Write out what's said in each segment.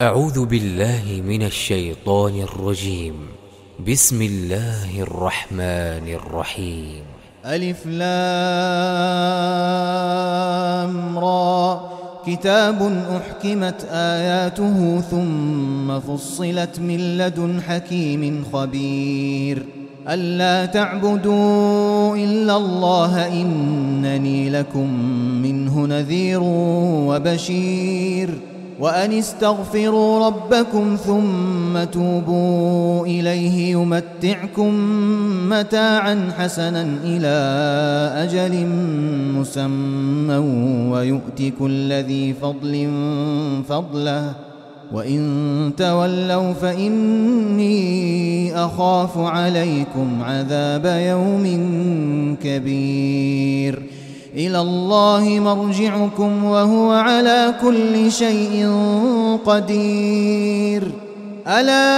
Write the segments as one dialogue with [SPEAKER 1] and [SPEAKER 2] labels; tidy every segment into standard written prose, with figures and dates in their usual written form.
[SPEAKER 1] أعوذ بالله من الشيطان الرجيم. بسم الله الرحمن الرحيم.
[SPEAKER 2] ألف لام را كتاب أحكمت آياته ثم فصلت من لدن حكيم خبير ألا تعبدوا إلا الله إنني لكم منه نذير وبشير وأن استغفروا ربكم ثم توبوا إليه يمتعكم متاعا حسنا إلى أجل مسمى ويؤت كل ذي فضل فضله وإن تولوا فإني أخاف عليكم عذاب يوم كبير إلى الله مرجعكم وهو على كل شيء قدير ألا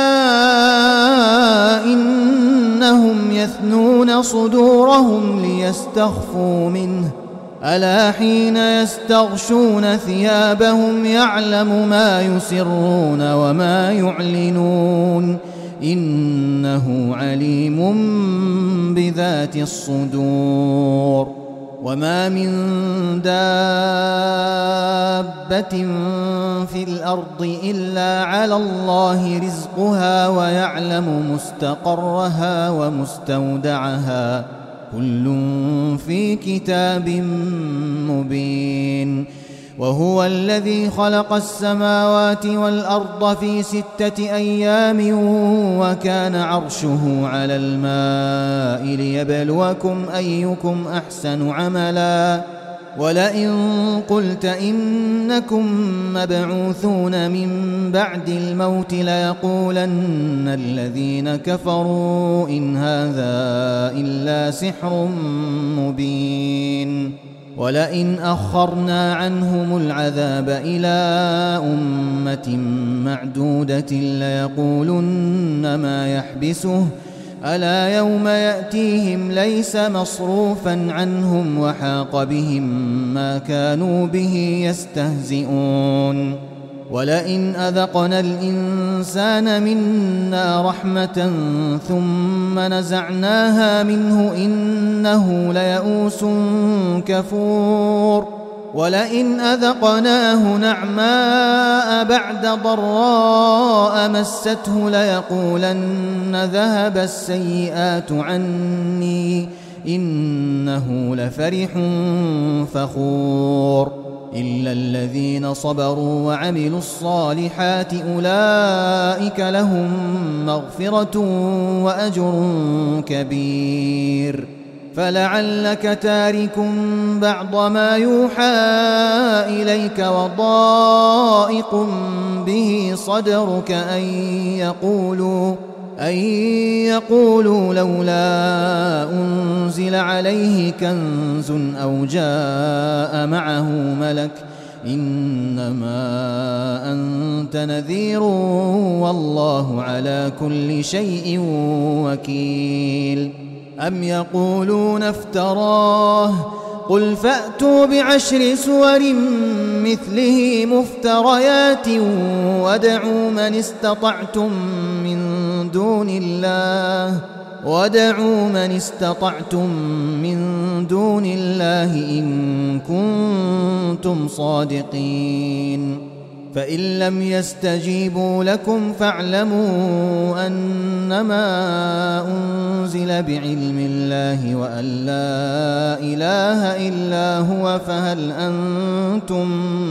[SPEAKER 2] إنهم يثنون صدورهم ليستخفوا منه ألا حين يستغشون ثيابهم يعلم ما يسرون وما يعلنون إنه عليم بذات الصدور وما من دابة في الأرض إلا على الله رزقها ويعلم مستقرها ومستودعها كل في كتاب مبين وهو الذي خلق السماوات والأرض في 6 أيام وكان عرشه على الماء ليبلوكم أيكم أحسن عملا ولئن قلت إنكم مبعوثون من بعد الموت ليقولن الذين كفروا إن هذا إلا سحر مبين ولئن أخرنا عنهم العذاب إلى أمة معدودة ليقولن ما يحبسه ألا يوم يأتيهم ليس مصروفا عنهم وحاق بهم ما كانوا به يستهزئون ولئن أذقنا الإنسان منا رحمة ثم نزعناها منه إنه ليئوس كفور ولئن أذقناه نعماء بعد ضراء مسته ليقولن ذهب السيئات عني إنه لفرح فخور إلا الذين صبروا وعملوا الصالحات أولئك لهم مغفرة وأجر كبير فلعلك تارك بعض ما يوحى إليك وضائق به صدرك أن يقولوا لولا أنزل عليه كنز أو جاء معه ملك إنما أنت نذير والله على كل شيء وكيل أم يقولون افتراه قل فأتوا بعشر سور مثله مفتريات وادعوا من استطعتم من دون الله إن كنتم صادقين فإن لم يستجيبوا لكم فاعلموا أنما أنزل بعلم الله وأن لا إله إلا هو فهل أنتم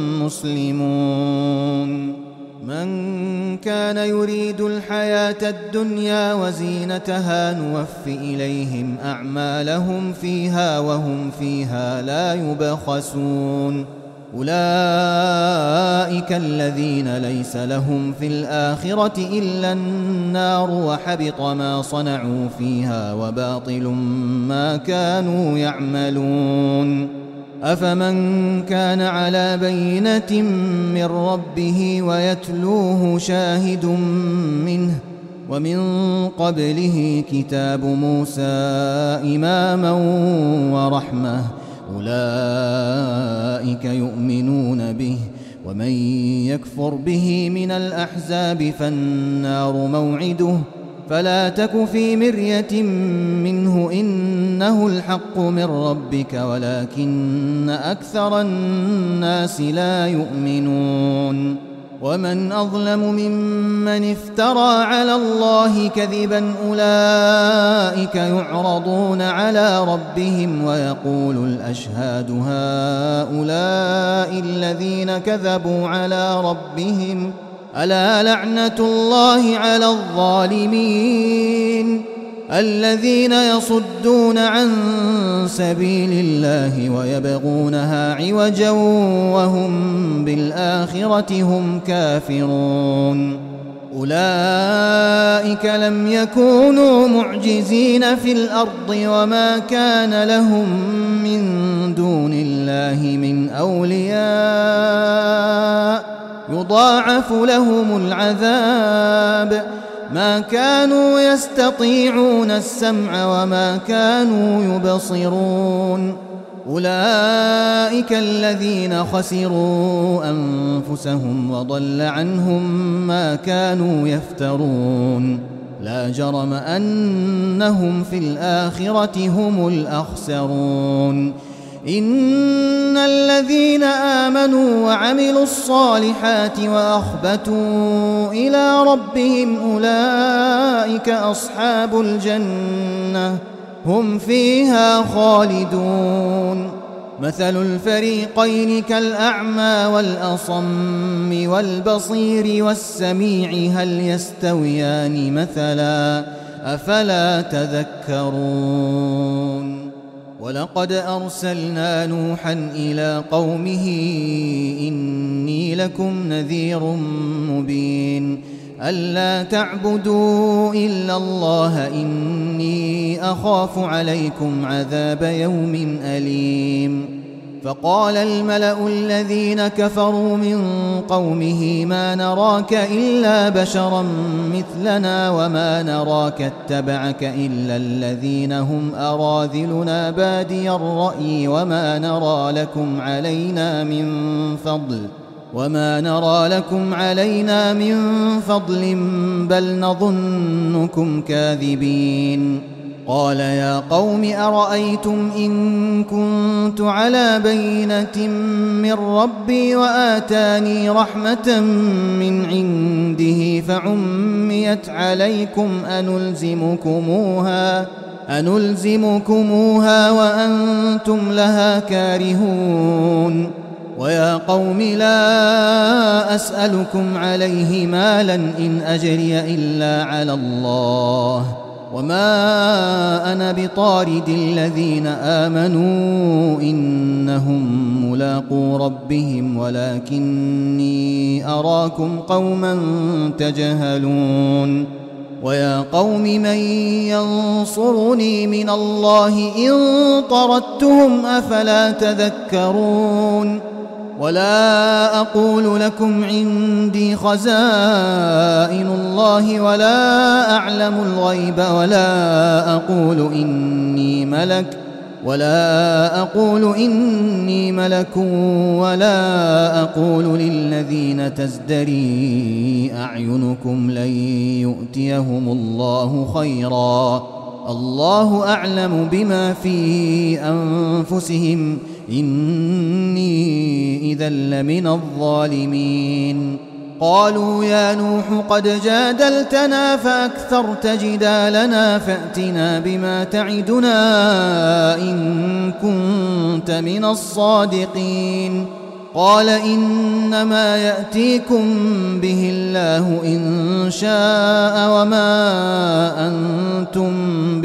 [SPEAKER 2] مسلمون من كان يريد الحياة الدنيا وزينتها نوف إليهم أعمالهم فيها وهم فيها لا يبخسون أولئك الذين ليس لهم في الآخرة إلا النار وحبط ما صنعوا فيها وباطل ما كانوا يعملون أفمن كان على بينة من ربه ويتلوه شاهد منه ومن قبله كتاب موسى إماما ورحمة أولئك يؤمنون به ومن يكفر به من الأحزاب فالنار موعده فلا تك في مرية منه إنه الحق من ربك ولكن أكثر الناس لا يؤمنون ومن أظلم ممن افترى على الله كذبا أولئك يعرضون على ربهم ويقول الأشهاد هؤلاء الذين كذبوا على ربهم ألا لعنة الله على الظالمين الذين يصدون عن سبيل الله ويبغونها عوجا وهم بالآخرة هم كافرون أولئك لم يكونوا معجزين في الأرض وما كان لهم من دون الله من أولياء يضاعف لهم العذاب ما كانوا يستطيعون السمع وما كانوا يبصرون أولئك الذين خسروا أنفسهم وضل عنهم ما كانوا يفترون لا جرم أنهم في الآخرة هم الأخسرون إن الذين آمنوا وعملوا الصالحات وأخبتوا إلى ربهم أولئك أصحاب الجنة هم فيها خالدون مثل الفريقين كالأعمى والأصم والبصير والسميع هل يستويان مثلا أفلا تذكرون ولقد أرسلنا نوحا إلى قومه إني لكم نذير مبين ألا تعبدوا إلا الله إني أخاف عليكم عذاب يوم أليم فقال الملأ الذين كفروا من قومه ما نراك إلا بشرا مثلنا وما نراك اتبعك إلا الذين هم أراذلنا بادي الرأي وما نرى لكم علينا من فضل بل نظنكم كاذبين قال يا قوم أرأيتم إن كنت على بينة من ربي وآتاني رحمة من عنده فعميت عليكم أنلزمكموها وأنتم لها كارهون ويا قوم لا أسألكم عليه مالا إن أجري إلا على الله وما أنا بطارد الذين آمنوا إنهم ملاقو ربهم ولكني أراكم قوما تجهلون ويا قوم من ينصرني من الله إن طردتهم أفلا تذكرون ولا أقول لكم عندي خزائن الله ولا أعلم الغيب ولا أقول إني ملك ولا أقول للذين تزدري أعينكم لن يؤتيهم الله خيرا الله أعلم بما في أنفسهم إني إذا لمن الظالمين قالوا يا نوح قد جادلتنا فأكثرت جدالنا فأتنا بما تعدنا إن كنت من الصادقين قال إنما يأتيكم به الله إن شاء وما أنتم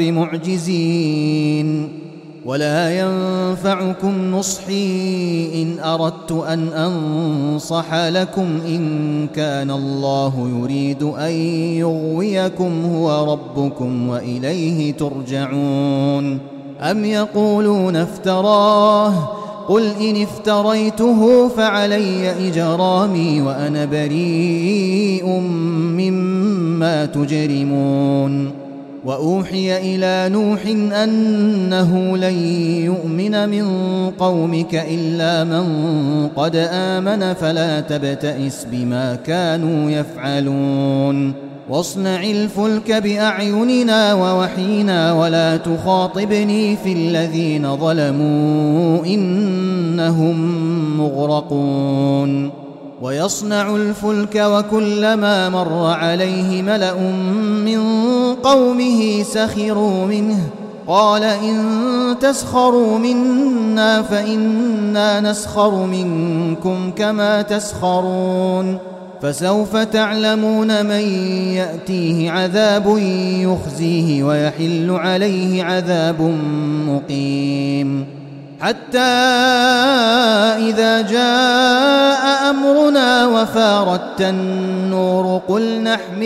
[SPEAKER 2] بمعجزين ولا ينفعكم نصحي إن أردت أن أنصح لكم إن كان الله يريد أن يغويكم هو ربكم وإليه ترجعون أم يقولون افتراه قل إن افتريته فعلي إجرامي وأنا بريء مما تجرمون وأوحي إلى نوح أنه لن يؤمن من قومك إلا من قد آمن فلا تبتئس بما كانوا يفعلون واصنع الفلك بأعيننا ووحينا ولا تخاطبني في الذين ظلموا إنهم مغرقون ويصنع الفلك وكلما مر عليه ملأ من قومه سخروا منه قال إن تسخروا منا فإنا نسخر منكم كما تسخرون فسوف تعلمون من يأتيه عذاب يخزيه ويحل عليه عذاب مقيم حتى إذا جاء أمرنا وفارت النور قل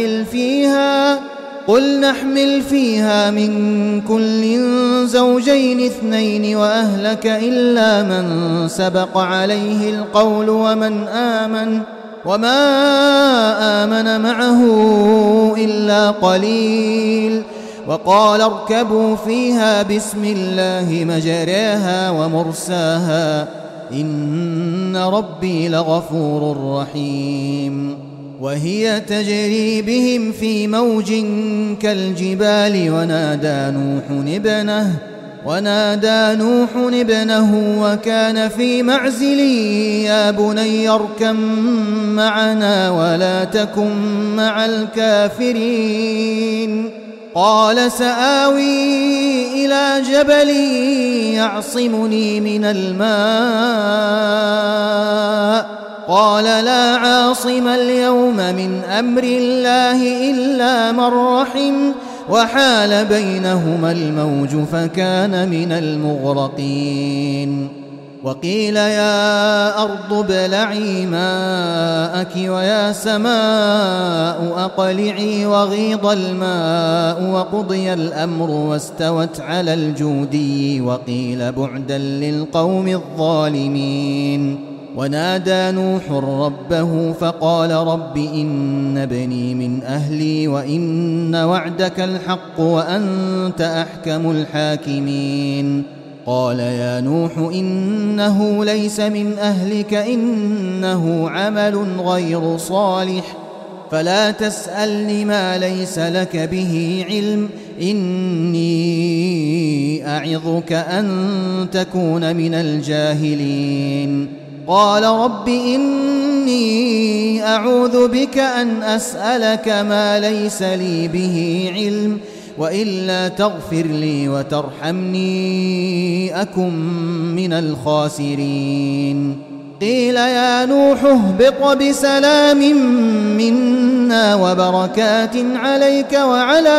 [SPEAKER 2] نحمل فيها من كل زوجين اثنين وأهلك إلا من سبق عليه القول وما آمن معه إلا قليل وقال اركبوا فيها بسم الله مجريها ومرساها إن ربي لغفور رحيم وهي تجري بهم في موج كالجبال ونادى نوح ابنه وكان في معزل يا بني اركب معنا ولا تكن مع الكافرين قال سآوي إلى جبل يعصمني من الماء قال لا عاصم اليوم من أمر الله إلا من رحم وحال بينهما الموج فكان من المغرقين وقيل يا أرض ابلعي ماءك ويا سماء أقلعي وغيض الماء وقضي الأمر واستوت على الجودي وقيل بعدا للقوم الظالمين ونادى نوح ربه فقال رب إن ابني من أهلي وإن وعدك الحق وأنت أحكم الحاكمين قال يا نوح إنه ليس من أهلك إنه عمل غير صالح فلا تسألني ما ليس لك به علم إني أعظك أن تكون من الجاهلين قال رب إني أعوذ بك أن أسألك ما ليس لي به علم وإلا تغفر لي وترحمني أكن من الخاسرين قيل يا نوح اهبط بسلام منا وبركات عليك وعلى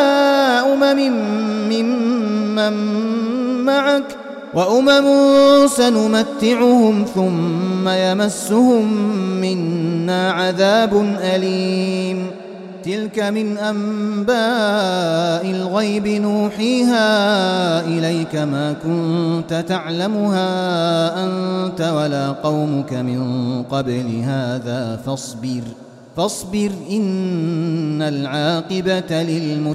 [SPEAKER 2] ممن معك وأمم سنمتعهم ثم يمسهم منا عذاب أليم تلك من أنباء الغيب نوحيها إليك ما كنت تعلمها أنت ولا قومك من قبل هذا فاصبر إن العاقبة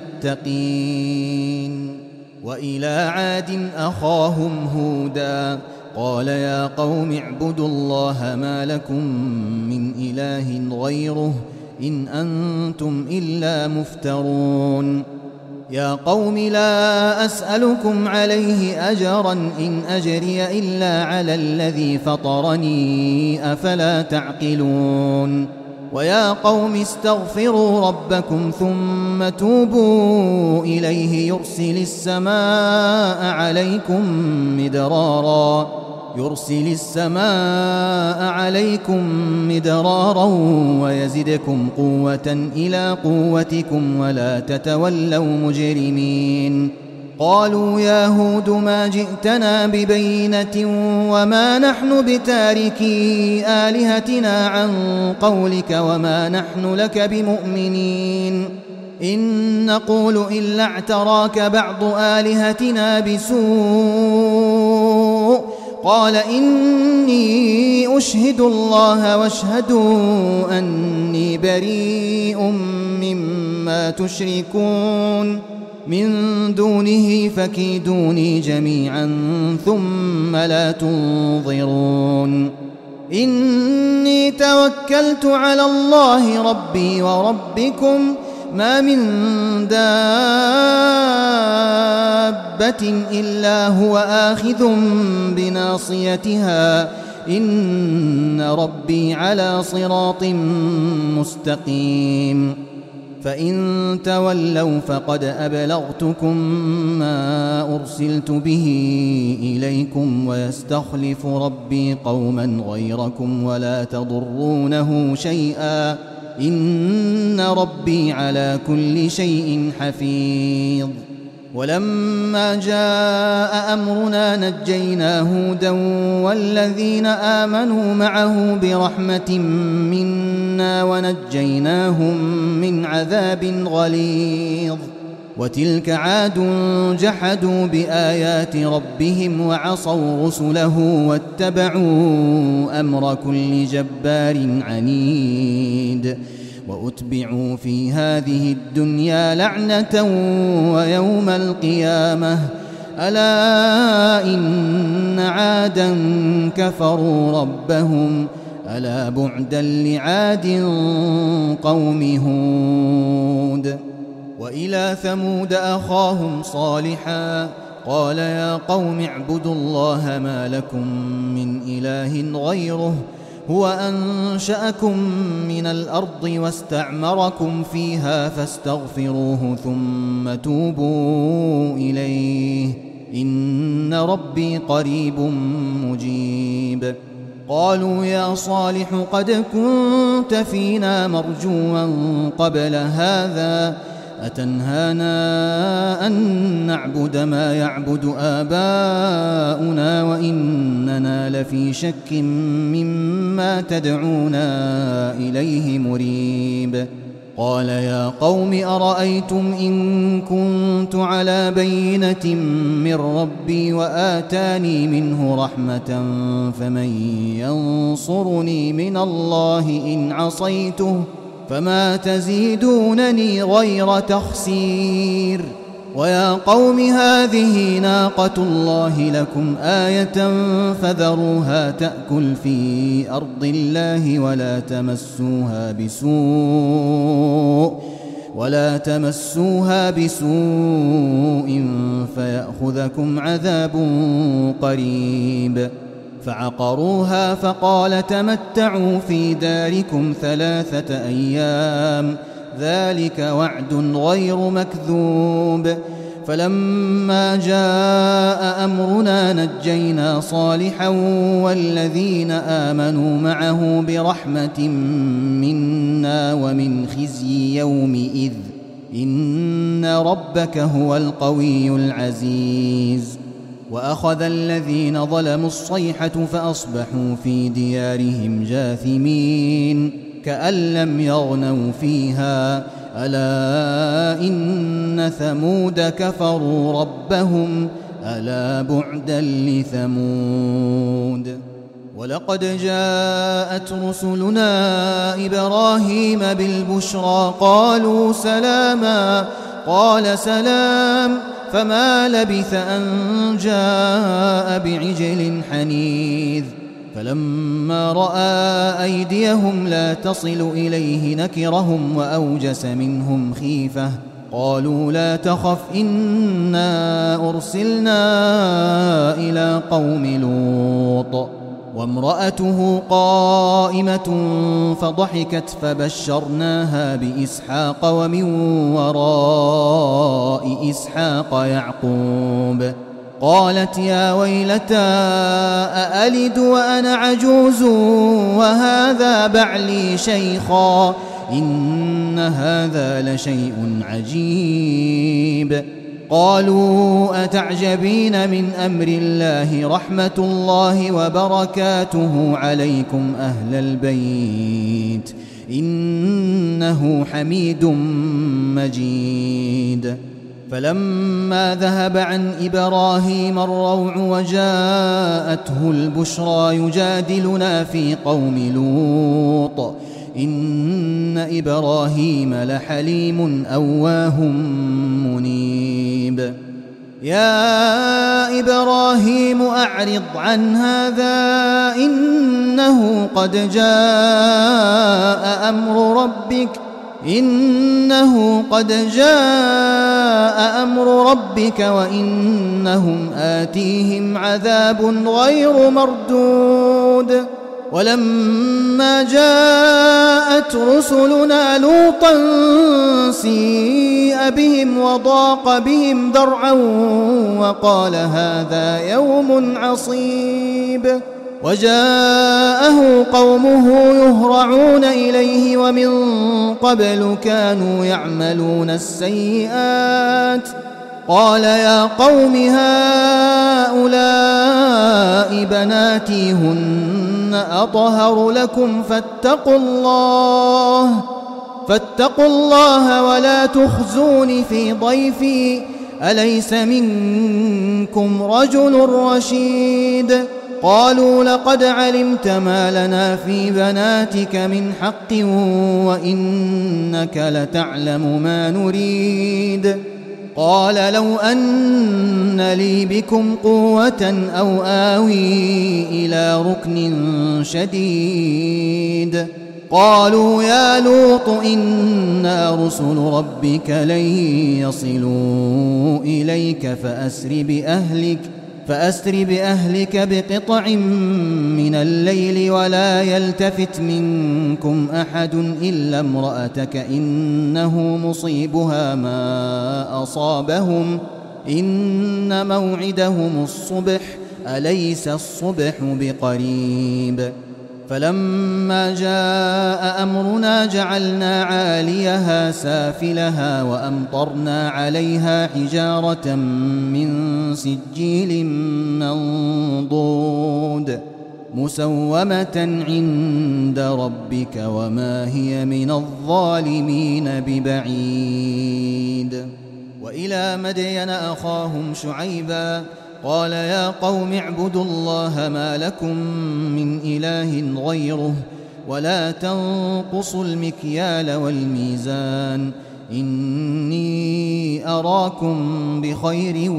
[SPEAKER 2] للمتقين وإلى عاد أخاهم هودا قال يا قوم اعبدوا الله ما لكم من إله غيره إن أنتم إلا مفترون يا قوم لا أسألكم عليه أجرا إن أجري إلا على الذي فطرني أفلا تعقلون ويا قوم استغفروا ربكم ثم توبوا إليه يرسل السماء عليكم مدرارا ويزدكم قوة إلى قوتكم ولا تتولوا مجرمين قالوا يا هود ما جئتنا ببينة وما نحن بتاركي آلهتنا عن قولك وما نحن لك بمؤمنين إن نقول إلا اعتراك بعض آلهتنا بسوء قال إني أشهد الله واشهدوا أني بريء مما تشركون من دونه فكيدوني جميعا ثم لا تنظرون إني توكلت على الله ربي وربكم ما من دابة إلا هو آخذ بناصيتها إن ربي على صراط مستقيم فإن تولوا فقد أبلغتكم ما أرسلت به إليكم ويستخلف ربي قوما غيركم ولا تضرونه شيئا إن ربي على كل شيء حفيظ ولما جاء أمرنا نجينا هودا والذين آمنوا معه برحمة منا ونجيناهم من عذاب غليظ وتلك عاد جحدوا بآيات ربهم وعصوا رسله واتبعوا أمر كل جبار عنيد وأتبعوا في هذه الدنيا لعنة ويوم القيامة ألا إن عادا كفروا ربهم ألا بعدا لعاد قوم هود وإلى ثمود أخاهم صالحا قال يا قوم اعبدوا الله ما لكم من إله غيره هو أنشأكم من الأرض واستعمركم فيها فاستغفروه ثم توبوا إليه إن ربي قريب مجيب قالوا يا صالح قد كنت فينا مرجوا قبل هذا أتنهانا أن نعبد ما يعبد آباؤنا وإننا لفي شك مما تدعونا إليه مريب قال يا قوم أرأيتم إن كنت على بينة من ربي وآتاني منه رحمة فمن ينصرني من الله إن عصيته فما تزيدونني غير تخسير ويا قوم هذه ناقة الله لكم آية فذروها تأكل في أرض الله ولا تمسوها بسوء فيأخذكم عذاب قريب فعقروها فقال تمتعوا في داركم 3 أيام ذلك وعد غير مكذوب فلما جاء أمرنا نجينا صالحا والذين آمنوا معه برحمة منا ومن خزي يومئذ إن ربك هو القوي العزيز وأخذ الذين ظلموا الصيحة فأصبحوا في ديارهم جاثمين كأن لم يغنوا فيها ألا إن ثمود كفروا ربهم ألا بعدا لثمود ولقد جاءت رسلنا إبراهيم بالبشرى قالوا سلاما قال سلام فما لبث أن جاء بعجل حنيذ فلما رأى أيديهم لا تصل إليه نكرهم وأوجس منهم خيفة قالوا لا تخف إنا أرسلنا إلى قوم لوط وامرأته قائمة فضحكت فبشرناها بإسحاق ومن وراء إسحاق يعقوب قالت يا ويلتى أألد وأنا عجوز وهذا بعلي شيخا إن هذا لشيء عجيب قالوا أتعجبين من أمر الله رحمة الله وبركاته عليكم أهل البيت إنه حميد مجيد فلما ذهب عن إبراهيم الروع وجاءته البشرى يجادلنا في قوم لوط إن إبراهيم لحليم أواه منيب قريب يا إبراهيم أعرض عن هذا إنه قد جاء أمر ربك وإنهم آتيهم عذاب غير مردود ولما جاءت رسلنا لوطا سيء بهم وضاق بهم ذرعا وقال هذا يوم عصيب وجاءه قومه يهرعون إليه ومن قبل كانوا يعملون السيئات قال يا قوم هؤلاء بناتي هن أطهر لكم فاتقوا الله ولا تخزون في ضيفي أليس منكم رجل رشيد قالوا لقد علمت ما لنا في بناتك من حق وإنك لتعلم ما نريد قال لو أن لي بكم قوة أو آوي إلى ركن شديد قالوا يا لوط إنا رسل ربك لن يصلوا إليك فأسر بأهلك بقطع من الليل ولا يلتفت منكم أحد إلا امرأتك إنه مصيبها ما أصابهم إن موعدهم الصبح أليس الصبح بقريب فلما جاء أمرنا جعلنا عاليها سافلها وأمطرنا عليها حجارة من سجيل منضود مسومة عند ربك وما هي من الظالمين ببعيد وإلى مدين أخاهم شعيبا قال يا قوم اعبدوا الله ما لكم من إله غيره ولا تنقصوا المكيال والميزان إني أراكم بخير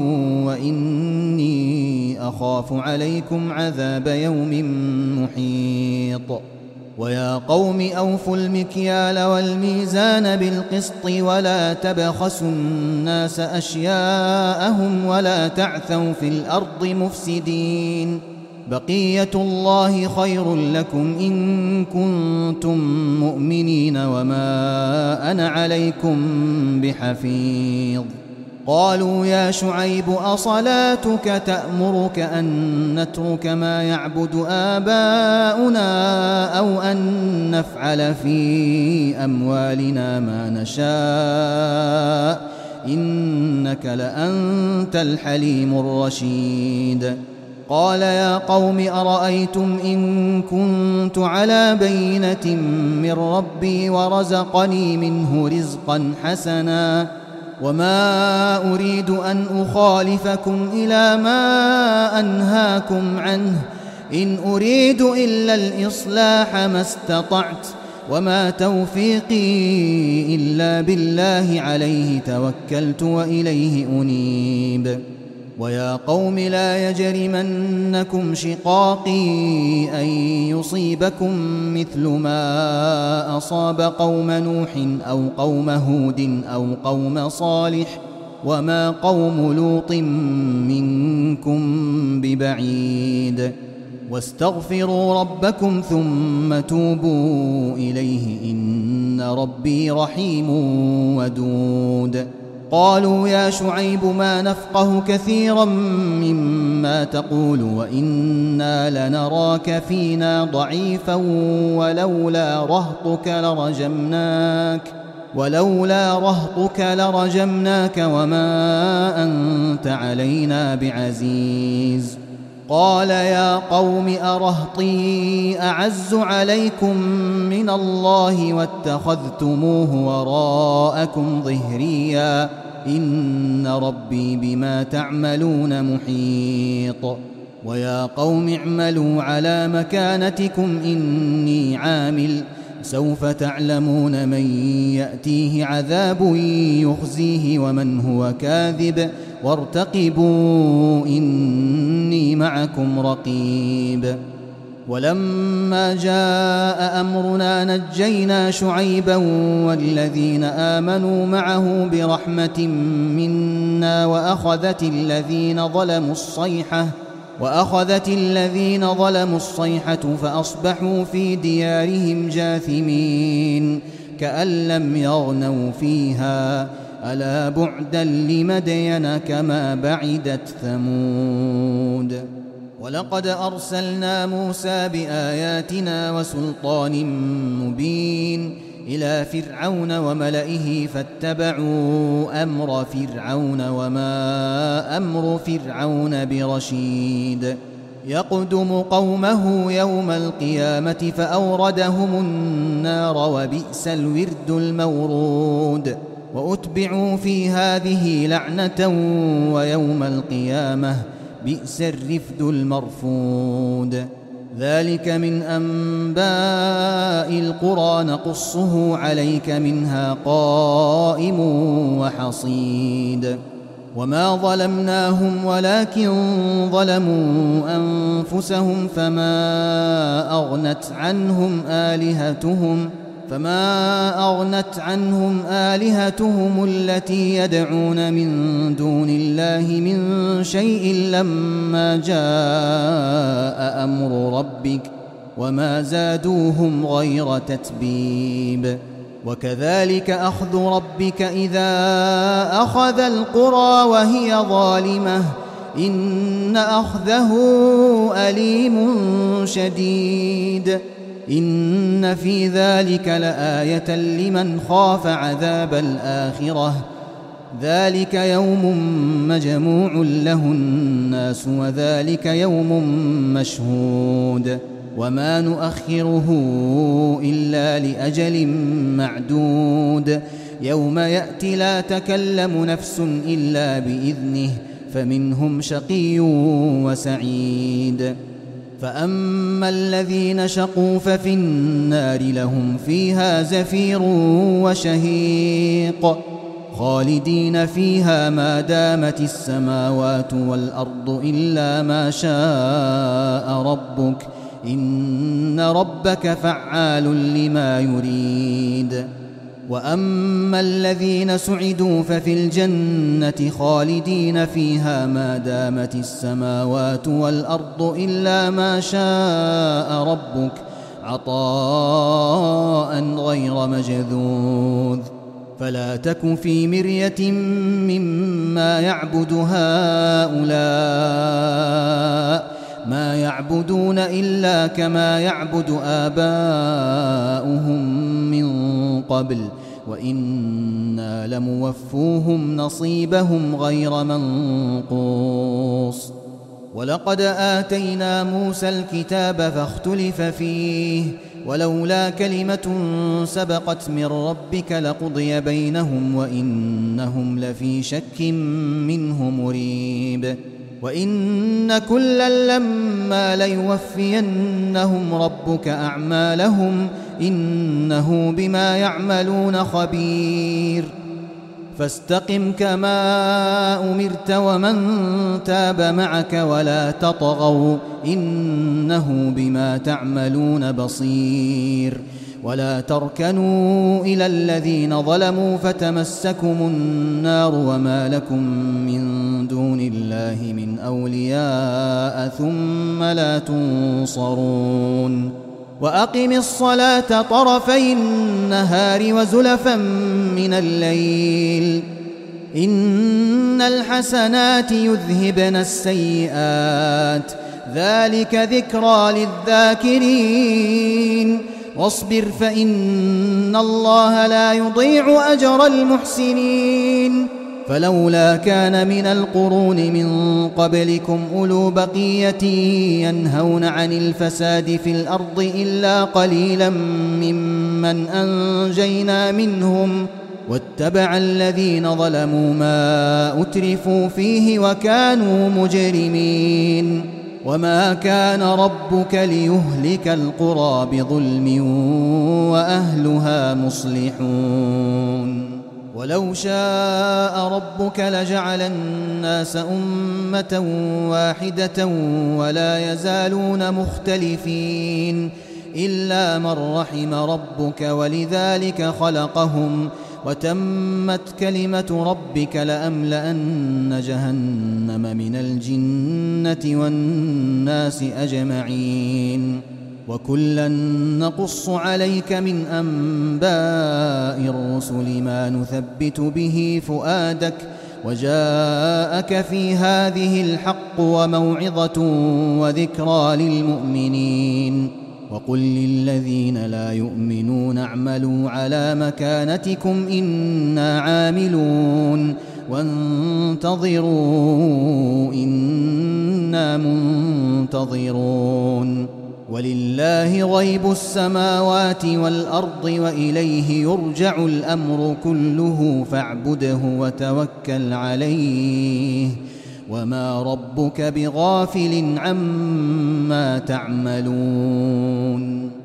[SPEAKER 2] وإني أخاف عليكم عذاب يوم محيط ويا قوم أوفوا المكيال والميزان بالقسط ولا تبخسوا الناس أشياءهم ولا تعثوا في الأرض مفسدين بقية الله خير لكم إن كنتم مؤمنين وما أنا عليكم بحفيظ قالوا يا شعيب أصلاتك تأمرك أن نترك ما يعبد آباؤنا أو أن نفعل في أموالنا ما نشاء إنك لأنت الحليم الرشيد قال يا قوم أرأيتم إن كنت على بينة من ربي ورزقني منه رزقا حسنا وما أريد أن أخالفكم إلى ما أنهاكم عنه إن أريد إلا الإصلاح ما استطعت وما توفيقي إلا بالله عليه توكلت وإليه أنيب ويا قوم لا يجرمنكم شقاقي أن يصيبكم مثل ما أصاب قوم نوح أو قوم هود أو قوم صالح وما قوم لوط منكم ببعيد واستغفروا ربكم ثم توبوا إليه إن ربي رحيم ودود قالوا يا شعيب ما نفقه كثيرا مما تقول وإنا لنراك فينا ضعيفا ولولا رهطك لرجمناك وما أنت علينا بعزيز قال يا قوم أرهطي أعز عليكم من الله واتخذتموه وراءكم ظهريا إن ربي بما تعملون محيط ويا قوم اعملوا على مكانتكم إني عامل سوف تعلمون من يأتيه عذاب يخزيه ومن هو كاذب وارتقبوا إني معكم رقيب. ولما جاء أمرنا نجينا شعيبا والذين آمنوا معه برحمة منا وأخذت الذين ظلموا الصيحة فأصبحوا في ديارهم جاثمين كأن لم يغنوا فيها ألا بعدا لمدين كما بعدت ثمود. ولقد أرسلنا موسى بآياتنا وسلطان مبين إلى فرعون وملئه فاتبعوا أمر فرعون وما أمر فرعون برشيد. يقدم قومه يوم القيامة فأوردهم النار وبئس الورد المورود. وأتبعوا في هذه لعنة ويوم القيامة بئس الرفد المرفود. ذلك من أنباء القرى نقصه عليك منها قائم وحصيد. وما ظلمناهم ولكن ظلموا أنفسهم فما أغنت عنهم آلهتهم التي يدعون من دون الله من شيء لما جاء أمر ربك وما زادوهم غير تتبيب. وكذلك أخذ ربك إذا أخذ القرى وهي ظالمة إن أخذه أليم شديد. إن في ذلك لآية لمن خاف عذاب الآخرة. ذلك يوم مجموع له الناس وذلك يوم مشهود. وما نؤخره إلا لأجل معدود. يوم يأتي لا تكلم نفس إلا بإذنه فمنهم شقي وسعيد. فأما الذين شقوا ففي النار لهم فيها زفير وشهيق خالدين فيها ما دامت السماوات والأرض إلا ما شاء ربك إن ربك فعال لما يريد. وأما الذين سعدوا ففي الجنة خالدين فيها ما دامت السماوات والأرض إلا ما شاء ربك عطاء غير مجذوذ. فلا تك في مرية مما يعبد هؤلاء ما يعبدون إلا كما يعبد آباؤهم من قبل وإنا لموفوهم نصيبهم غير منقوص. ولقد آتينا موسى الكتاب فاختلف فيه ولولا كلمة سبقت من ربك لقضي بينهم وإنهم لفي شك منه مريب. وإن كلا لما ليوفينهم ربك أعمالهم إنه بما يعملون خبير. فاستقم كما أمرت ومن تاب معك ولا تطغوا إنه بما تعملون بصير. ولا تركنوا إلى الذين ظلموا فتمسكم النار وما لكم من دون الله من أولياء ثم لا تنصرون. وأقم الصلاة طرفي النهار وزلفا من الليل إن الحسنات يذهبن السيئات ذلك ذكرى للذاكرين. واصبر فإن الله لا يضيع أجر المحسنين. فلولا كان من القرون من قبلكم أولو بقية ينهون عن الفساد في الأرض إلا قليلا ممن أنجينا منهم واتبع الذين ظلموا ما أترفوا فيه وكانوا مجرمين. وما كان ربك ليهلك القرى بظلم وأهلها مصلحون ولو شاء ربك لجعل الناس أمة واحدة ولا يزالون مختلفين إلا من رحم ربك ولذلك خلقهم وتمت كلمة ربك لأملأن جهنم من الجنة والناس أجمعين وكلا نقص عليك من أنباء الرسل ما نثبت به فؤادك وجاءك في هذه الحق وموعظة وذكرى للمؤمنين وقل للذين لا يؤمنون اعملوا على مكانتكم إنا عاملون وانتظروا إنا منتظرون ولله غيب السماوات والأرض وإليه يرجع الأمر كله فاعبده وتوكل عليه وما ربك بغافل عما تعملون